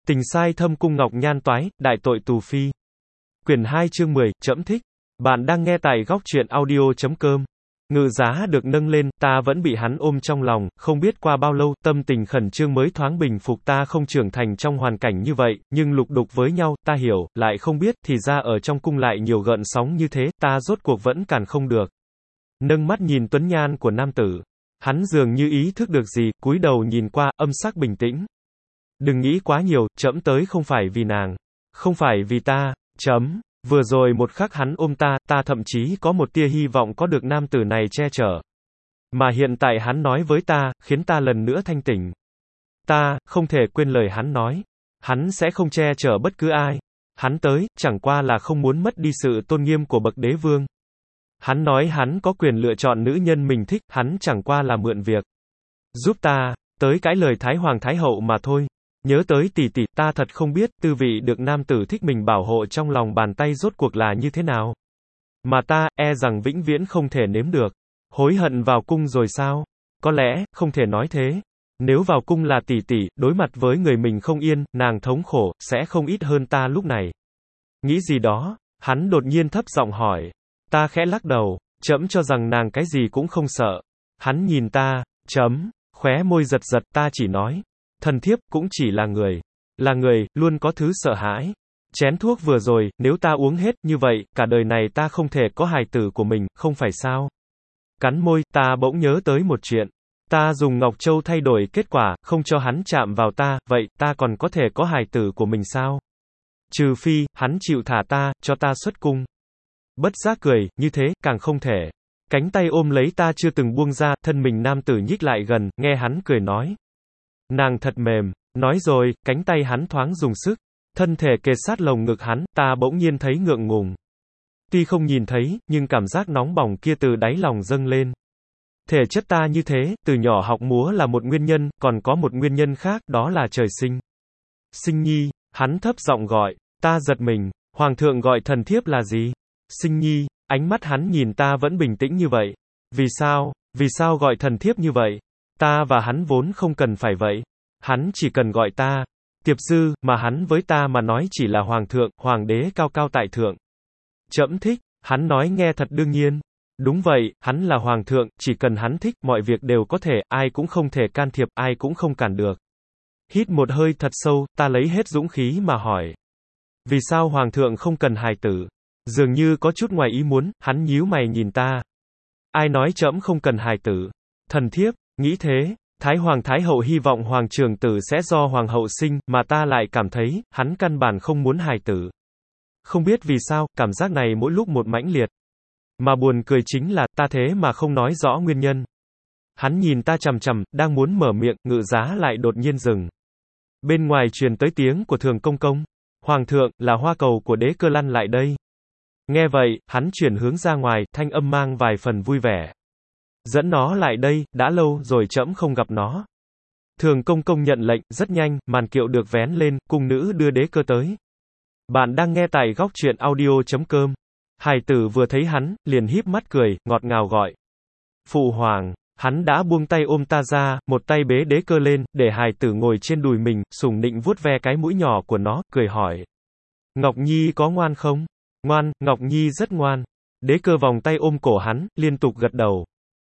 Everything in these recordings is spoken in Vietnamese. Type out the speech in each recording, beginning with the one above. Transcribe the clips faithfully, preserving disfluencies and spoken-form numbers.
Tình sai thâm cung ngọc nhan toái, đại tội tù phi. Quyển hai chương mười, trẫm thích. Bạn đang nghe tại góc truyện audio chấm com. Ngự giá được nâng lên, ta vẫn bị hắn ôm trong lòng, không biết qua bao lâu, tâm tình khẩn trương mới thoáng bình phục. Ta không trưởng thành trong hoàn cảnh như vậy, nhưng lục đục với nhau, ta hiểu, lại không biết, thì ra ở trong cung lại nhiều gợn sóng như thế, ta rốt cuộc vẫn càn không được. Nâng mắt nhìn tuấn nhan của nam tử. Hắn dường như ý thức được gì, cúi đầu nhìn qua, âm sắc bình tĩnh. Đừng nghĩ quá nhiều, trẫm tới không phải vì nàng. Không phải vì ta, chấm. Vừa rồi một khắc hắn ôm ta, ta thậm chí có một tia hy vọng có được nam tử này che chở. Mà hiện tại hắn nói với ta, khiến ta lần nữa thanh tỉnh. Ta, không thể quên lời hắn nói. Hắn sẽ không che chở bất cứ ai. Hắn tới, chẳng qua là không muốn mất đi sự tôn nghiêm của bậc đế vương. Hắn nói hắn có quyền lựa chọn nữ nhân mình thích, hắn chẳng qua là mượn việc. Giúp ta, tới cãi lời Thái Hoàng Thái Hậu mà thôi. Nhớ tới tỷ tỷ, ta thật không biết, tư vị được nam tử thích mình bảo hộ trong lòng bàn tay rốt cuộc là như thế nào. Mà ta, e rằng vĩnh viễn không thể nếm được. Hối hận vào cung rồi sao? Có lẽ, không thể nói thế. Nếu vào cung là tỷ tỷ, đối mặt với người mình không yên, nàng thống khổ, sẽ không ít hơn ta lúc này. Nghĩ gì đó, hắn đột nhiên thấp giọng hỏi. Ta khẽ lắc đầu, trẫm cho rằng nàng cái gì cũng không sợ. Hắn nhìn ta, chấm, khóe môi giật giật, ta chỉ nói. Thần thiếp cũng chỉ là người. Là người, luôn có thứ sợ hãi. Chén thuốc vừa rồi, nếu ta uống hết, như vậy, cả đời này ta không thể có hài tử của mình, không phải sao? Cắn môi, ta bỗng nhớ tới một chuyện. Ta dùng Ngọc Châu thay đổi kết quả, không cho hắn chạm vào ta, vậy, ta còn có thể có hài tử của mình sao? Trừ phi, hắn chịu thả ta, cho ta xuất cung. Bất giác cười, như thế, càng không thể. Cánh tay ôm lấy ta chưa từng buông ra, thân mình nam tử nhích lại gần, nghe hắn cười nói. Nàng thật mềm. Nói rồi, cánh tay hắn thoáng dùng sức. Thân thể kề sát lồng ngực hắn, ta bỗng nhiên thấy ngượng ngùng. Tuy không nhìn thấy, nhưng cảm giác nóng bỏng kia từ đáy lòng dâng lên. Thể chất ta như thế, từ nhỏ học múa là một nguyên nhân, còn có một nguyên nhân khác, đó là trời sinh. Sinh nhi, hắn thấp giọng gọi. Ta giật mình, hoàng thượng gọi thần thiếp là gì? Sinh nhi, ánh mắt hắn nhìn ta vẫn bình tĩnh như vậy. Vì sao, vì sao gọi thần thiếp như vậy? Ta và hắn vốn không cần phải vậy. Hắn chỉ cần gọi ta, Tiệp Dư, mà hắn với ta mà nói chỉ là hoàng thượng, hoàng đế cao cao tại thượng. Trẫm thích, hắn nói nghe thật đương nhiên. Đúng vậy, hắn là hoàng thượng, chỉ cần hắn thích, mọi việc đều có thể, ai cũng không thể can thiệp, ai cũng không cản được. Hít một hơi thật sâu, ta lấy hết dũng khí mà hỏi. Vì sao hoàng thượng không cần hài tử? Dường như có chút ngoài ý muốn, hắn nhíu mày nhìn ta. Ai nói trẫm không cần hài tử? Thần thiếp, nghĩ thế. Thái Hoàng Thái Hậu hy vọng Hoàng trưởng tử sẽ do Hoàng hậu sinh, mà ta lại cảm thấy, hắn căn bản không muốn hài tử. Không biết vì sao, cảm giác này mỗi lúc một mãnh liệt. Mà buồn cười chính là, ta thế mà không nói rõ nguyên nhân. Hắn nhìn ta chằm chằm, đang muốn mở miệng, ngự giá lại đột nhiên dừng. Bên ngoài truyền tới tiếng của Thường Công Công. Hoàng thượng, là hoa cầu của đế cơ lăn lại đây. Nghe vậy, hắn chuyển hướng ra ngoài, thanh âm mang vài phần vui vẻ. Dẫn nó lại đây, đã lâu rồi trẫm không gặp nó. Thường Công Công nhận lệnh, rất nhanh, màn kiệu được vén lên, cung nữ đưa đế cơ tới. Bạn đang nghe tại góc truyện audio chấm com. Hài tử vừa thấy hắn, liền híp mắt cười, ngọt ngào gọi. Phụ hoàng, hắn đã buông tay ôm ta ra, một tay bế đế cơ lên, để hài tử ngồi trên đùi mình, sủng nịnh vuốt ve cái mũi nhỏ của nó, cười hỏi. Ngọc Nhi có ngoan không? Ngoan, Ngọc Nhi rất ngoan. Đế cơ vòng tay ôm cổ hắn, liên tục gật đầu.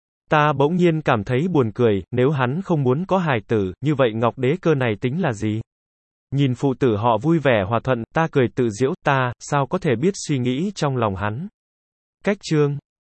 Ta bỗng nhiên cảm thấy buồn cười, nếu hắn không muốn có hài tử, như vậy Ngọc đế cơ này tính là gì? Nhìn phụ tử họ vui vẻ hòa thuận, ta cười tự giễu, ta, sao có thể biết suy nghĩ trong lòng hắn? Cách chương